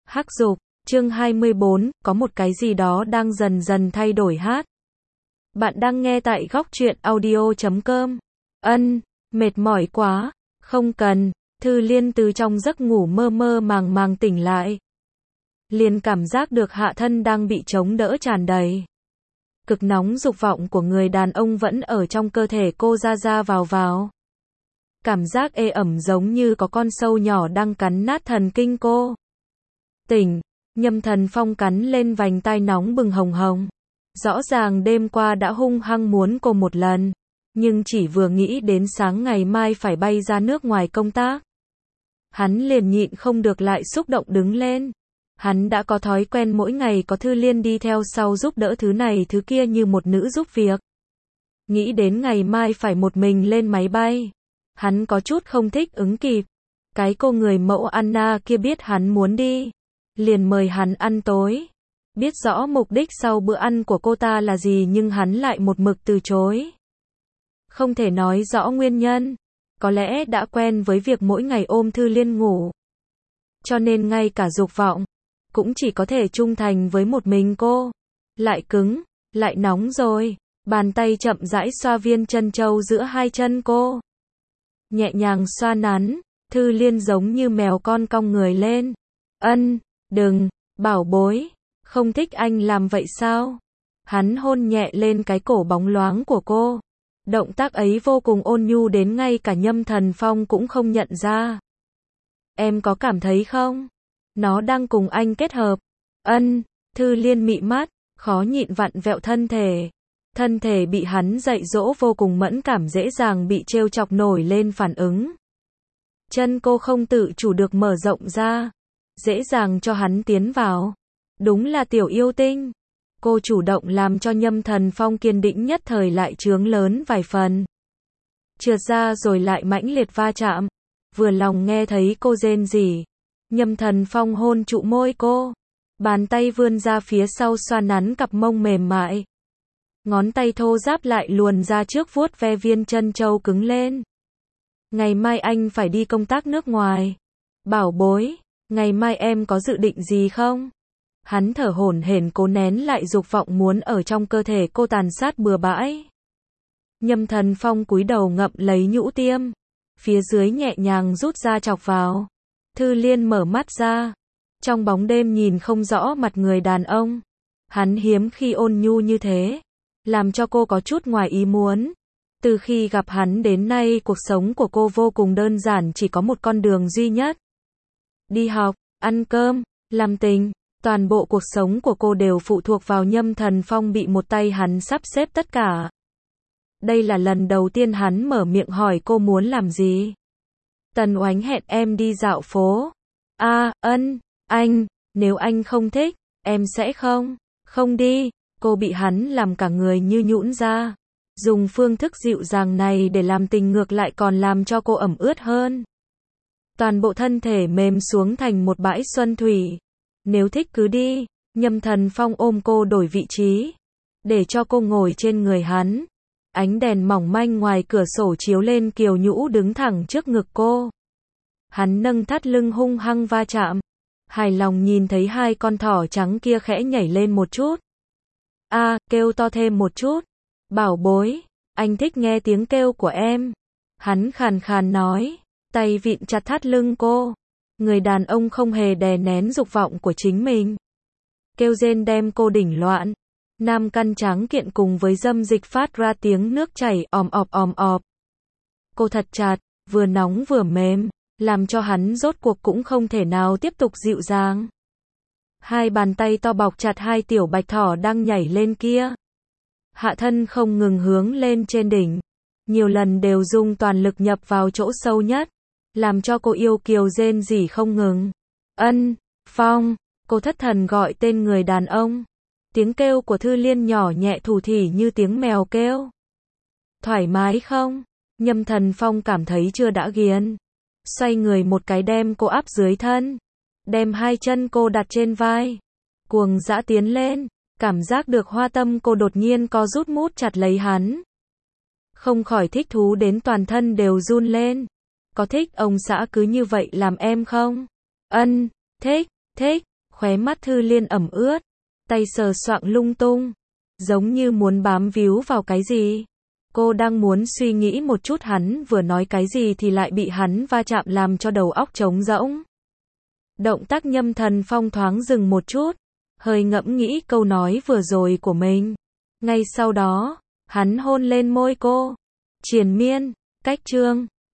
Hắc dục, chương 24, có một cái gì đó đang dần dần thay đổi hát. Bạn đang nghe tại góc truyện audio.com. Mệt mỏi quá. Không cần. Thư Liên từ trong giấc ngủ mơ mơ màng màng tỉnh lại. Liền cảm giác được hạ thân đang bị chống đỡ tràn đầy. Cực nóng dục vọng của người đàn ông vẫn ở trong cơ thể cô ra ra vào vào. Cảm giác ê ẩm giống như có con sâu nhỏ đang cắn nát thần kinh cô. Tỉnh, Nhâm Thần Phong cắn lên vành tai nóng bừng hồng hồng. Rõ ràng đêm qua đã hung hăng muốn cô một lần, nhưng chỉ vừa nghĩ đến sáng ngày mai phải bay ra nước ngoài công tác, hắn liền nhịn không được lại xúc động đứng lên. Hắn đã có thói quen mỗi ngày có Thư Liên đi theo sau giúp đỡ thứ này thứ kia như một nữ giúp việc. Nghĩ đến ngày mai phải một mình lên máy bay, hắn có chút không thích ứng kịp. Cái cô người mẫu Anna kia biết hắn muốn đi, liền mời hắn ăn tối. Biết rõ mục đích sau bữa ăn của cô ta là gì nhưng hắn lại một mực từ chối. Không thể nói rõ nguyên nhân, có lẽ đã quen với việc mỗi ngày ôm Thư Liên ngủ. Cho nên ngay cả dục vọng, cũng chỉ có thể trung thành với một mình cô. Lại cứng, lại nóng rồi. Bàn tay chậm rãi xoa viên chân châu giữa hai chân cô. Nhẹ nhàng xoa nắn, Thư Liên giống như mèo con cong người lên. Đừng, bảo bối, không thích anh làm vậy sao? Hắn hôn nhẹ lên cái cổ bóng loáng của cô. Động tác ấy vô cùng ôn nhu đến ngay cả Nhâm Thần Phong cũng không nhận ra. Em có cảm thấy không? Nó đang cùng anh kết hợp. Thư Liên mị mắt, khó nhịn vặn vẹo thân thể. Thân thể bị hắn dạy dỗ vô cùng mẫn cảm dễ dàng bị trêu chọc nổi lên phản ứng. Chân cô không tự chủ được mở rộng ra, dễ dàng cho hắn tiến vào. Đúng là tiểu yêu tinh. Cô chủ động làm cho Nhâm Thần Phong kiên định nhất thời lại trướng lớn vài phần. Trượt ra rồi lại mãnh liệt va chạm. Vừa lòng nghe thấy cô rên rỉ, Nhâm Thần Phong hôn trụ môi cô. Bàn tay vươn ra phía sau xoa nắn cặp mông mềm mại. Ngón tay thô ráp lại luồn ra trước vuốt ve viên chân châu cứng lên. Ngày mai anh phải đi công tác nước ngoài. Bảo bối, ngày mai em có dự định gì không? Hắn thở hổn hển cố nén lại dục vọng muốn ở trong cơ thể cô tàn sát bừa bãi. Nhâm Thần Phong cúi đầu ngậm lấy nhũ tiêm, phía dưới nhẹ nhàng rút ra chọc vào. Thư Liên mở mắt ra, trong bóng đêm nhìn không rõ mặt người đàn ông. Hắn hiếm khi ôn nhu như thế, làm cho cô có chút ngoài ý muốn. Từ khi gặp hắn đến nay cuộc sống của cô vô cùng đơn giản, chỉ có một con đường duy nhất. Đi học, ăn cơm, làm tình. Toàn bộ cuộc sống của cô đều phụ thuộc vào Nhâm Thần Phong, bị một tay hắn sắp xếp tất cả. Đây là lần đầu tiên hắn mở miệng hỏi cô muốn làm gì. Tần Oánh hẹn em đi dạo phố. Anh, nếu anh không thích, em sẽ không đi. Cô bị hắn làm cả người như nhũn ra. Dùng phương thức dịu dàng này để làm tình ngược lại còn làm cho cô ẩm ướt hơn. Toàn bộ thân thể mềm xuống thành một bãi xuân thủy. Nếu thích cứ đi. Nhâm Thần Phong ôm cô đổi vị trí, để cho cô ngồi trên người hắn. Ánh đèn mỏng manh ngoài cửa sổ chiếu lên kiều nhũ đứng thẳng trước ngực cô. Hắn nâng thắt lưng hung hăng va chạm. Hài lòng nhìn thấy hai con thỏ trắng kia khẽ nhảy lên một chút. Kêu to thêm một chút. Bảo bối, anh thích nghe tiếng kêu của em. Hắn khàn khàn nói, tay vịn chặt thắt lưng cô. Người đàn ông không hề đè nén dục vọng của chính mình. Kêu rên đem cô đỉnh loạn. Nam căn tráng kiện cùng với dâm dịch phát ra tiếng nước chảy òm ọp. Cô thật chặt, vừa nóng vừa mềm, làm cho hắn rốt cuộc cũng không thể nào tiếp tục dịu dàng. Hai bàn tay to bọc chặt hai tiểu bạch thỏ đang nhảy lên kia. Hạ thân không ngừng hướng lên trên đỉnh. Nhiều lần đều dùng toàn lực nhập vào chỗ sâu nhất, làm cho cô yêu kiều rên rỉ không ngừng. Phong, cô thất thần gọi tên người đàn ông. Tiếng kêu của Thư Liên nhỏ nhẹ thủ thỉ như tiếng mèo kêu. Thoải mái không? Nhâm Thần Phong cảm thấy chưa đã ghiền. Xoay người một cái đem cô áp dưới thân. Đem hai chân cô đặt trên vai. Cuồng dã tiến lên. Cảm giác được hoa tâm cô đột nhiên co rút mút chặt lấy hắn. Không khỏi thích thú đến toàn thân đều run lên. Có thích ông xã cứ như vậy làm em không? Thích. Khóe mắt Thư Liên ẩm ướt, tay sờ soạng lung tung, giống như muốn bám víu vào cái gì. Cô đang muốn suy nghĩ một chút hắn vừa nói cái gì thì lại bị hắn va chạm làm cho đầu óc trống rỗng. Động tác Nhâm Thần Phong thoáng dừng một chút, hơi ngẫm nghĩ câu nói vừa rồi của mình. Ngay sau đó, hắn hôn lên môi cô. Triền miên, cách chương